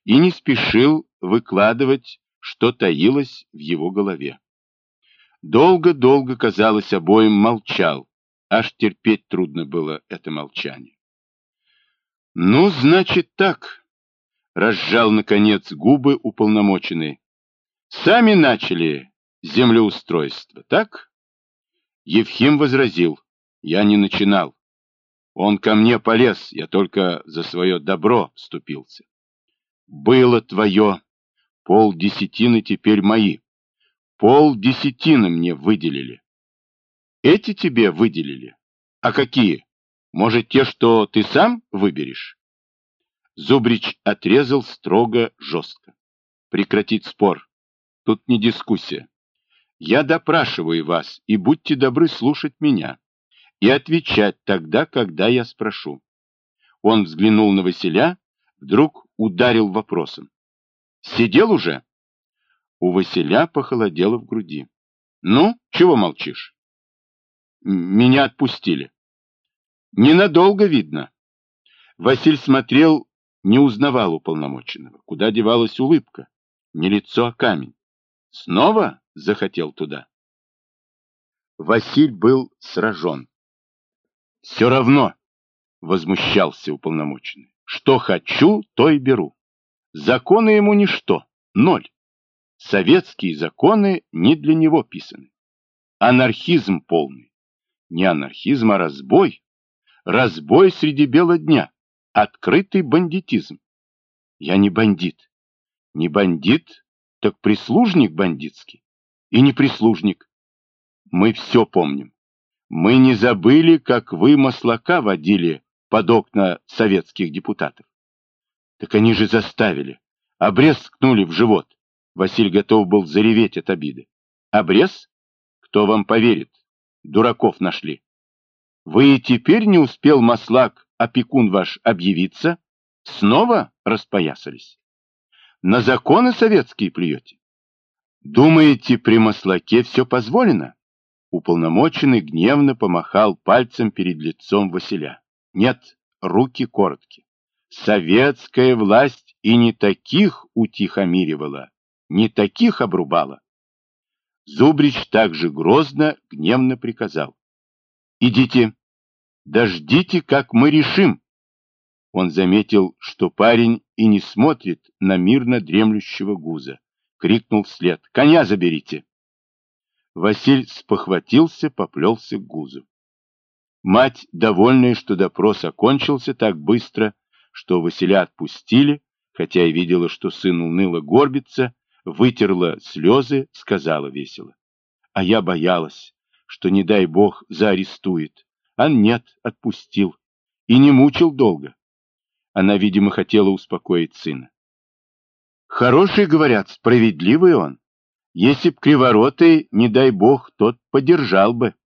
и не спешил выкладывать, что таилось в его голове. Долго-долго, казалось, обоим молчал, аж терпеть трудно было это молчание. «Ну, значит так», — разжал, наконец, губы уполномоченный. «Сами начали землеустройство, так?» Евхим возразил: «Я не начинал. Он ко мне полез, я только за свое добро вступился. Было твое, 50 теперь мои. 50 мне выделили». «Эти тебе выделили? А какие? Может, те, что ты сам выберешь?» Зубрич отрезал строго, жестко. «Прекратить спор. Тут не дискуссия. Я допрашиваю вас, и будьте добры слушать меня и отвечать тогда, когда я спрошу». Он взглянул на Василя, вдруг ударил вопросом. «Сидел уже?» У Василя похолодело в груди. «Ну, чего молчишь?» «Меня отпустили». «Ненадолго, видно». Василь смотрел, не узнавал уполномоченного. Куда девалась улыбка? Не лицо, а камень. Снова захотел туда? Василь был сражен. «Все равно», — возмущался уполномоченный, — «что хочу, то и беру. Законы ему ничто, ноль. Советские законы не для него писаны. Анархизм полный. Не анархизм, а разбой. Разбой среди бела дня. Открытый бандитизм. Я не бандит. Не бандит, так прислужник бандитский. И не прислужник. Мы все помним. Мы не забыли, как вы маслака водили под окна советских депутатов. Так они же заставили. Обрез ткнули в живот. Василь готов был зареветь от обиды. Обрез? Кто вам поверит? Дураков нашли. Вы и теперь не успел маслак, опекун ваш, объявиться? Снова распоясались? На законы советские плюете? Думаете, при маслаке все позволено?» Уполномоченный гневно помахал пальцем перед лицом Василя. «Нет, руки короткие. Советская власть и не таких утихомиривала, не таких обрубала». Зубрич также грозно, гневно приказал: «Идите, дождите, как мы решим». Он заметил, что парень и не смотрит на мирно дремлющего Гуза. Крикнул вслед: «Коня заберите!» Василь спохватился, поплелся к Гузу. Мать, довольная, что допрос окончился так быстро, что Василя отпустили, хотя и видела, что сын уныло горбится, вытерла слезы, сказала весело: «А я боялась, что, не дай бог, заарестует. А нет, отпустил. И не мучил долго». Она, видимо, хотела успокоить сына. «Хороший, говорят, справедливый он. Если б криворотый, не дай бог, тот подержал бы».